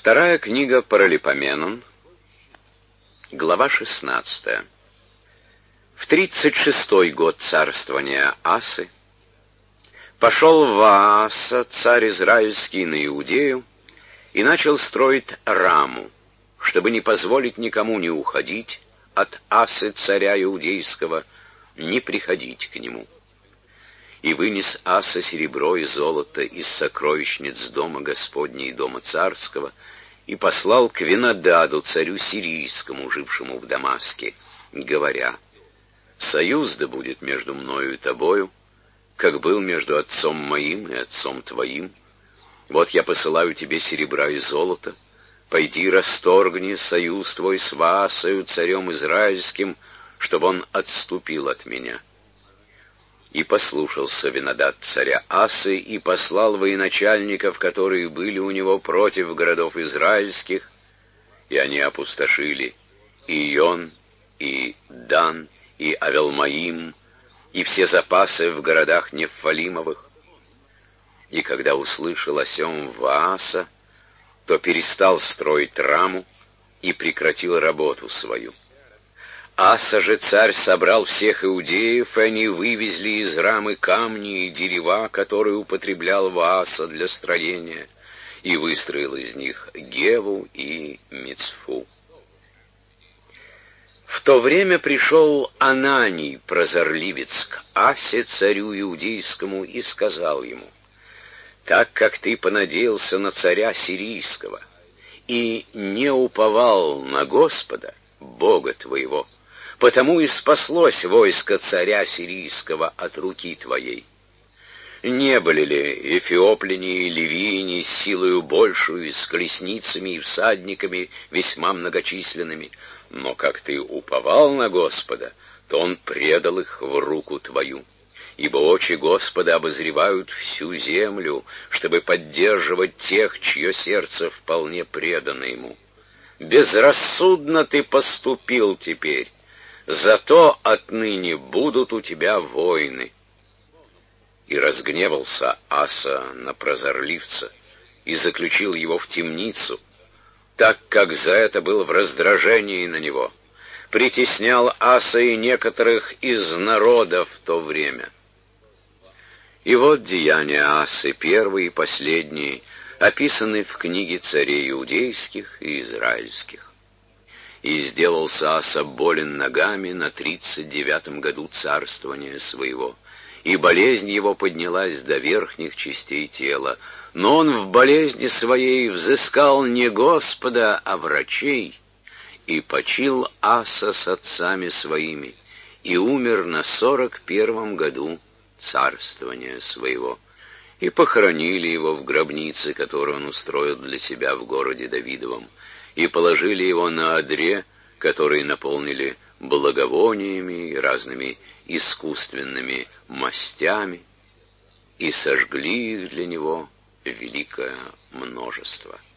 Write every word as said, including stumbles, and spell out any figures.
Вторая книга Паралипоменон, глава шестнадцатая. В тридцать шестой год царствования Асы пошел Вааса, царь израильский, на Иудею, и начал строить Раму, чтобы не позволить никому не уходить от Асы, царя иудейского, не приходить к нему. И вынес Аса серебро и золото из сокровищниц дома Господня и дома царского, и послал к Винодаду, царю сирийскому, жившему в Дамаске, говоря: «Союз да будет между мною и тобою, как был между отцом моим и отцом твоим. Вот я посылаю тебе серебра и золото. Пойди расторгни союз твой с Ваасою, царем израильским, чтобы он отступил от меня». И послушался Винодад царя Асы, и послал военачальников, которые были у него против городов израильских, и они опустошили и Ион, и Дан, и Авелмаим, и все запасы в городах Нефалимовых. И когда услышал о сем Вааса, то перестал строить Раму и прекратил работу свою. Аса же царь собрал всех иудеев, и они вывезли из Рамы камни и дерева, которые употреблял Вааса для строения, и выстроил из них Геву и Мицфу. В то время пришел Ананий, прозорливец, к Асе, царю иудейскому, и сказал ему: «Так как ты понадеялся на царя сирийского и не уповал на Господа, Бога твоего, потому и спаслось войско царя сирийского от руки твоей. Не были ли эфиопляне и ливийни с силою большую, с колесницами и всадниками весьма многочисленными? Но как ты уповал на Господа, то Он предал их в руку твою. Ибо очи Господа обозревают всю землю, чтобы поддерживать тех, чье сердце вполне предано Ему. Безрассудно ты поступил теперь, зато отныне будут у тебя войны». И разгневался Аса на прозорливца и заключил его в темницу, так как за это был в раздражении на него. Притеснял Аса и некоторых из народа в то время. И вот деяния Асы, первые и последние, описаны в книге царей иудейских и израильских. И сделался Аса болен ногами на тридцать девятом году царствования своего, и болезнь его поднялась до верхних частей тела, но он в болезни своей взыскал не Господа, а врачей, и почил Аса с отцами своими, и умер на сорок первом году царствования своего, и похоронили его в гробнице, которую он устроил для себя в городе Давидовом, и положили его на одре, который наполнили благовониями и разными искусственными мастями, и сожгли их для него великое множество.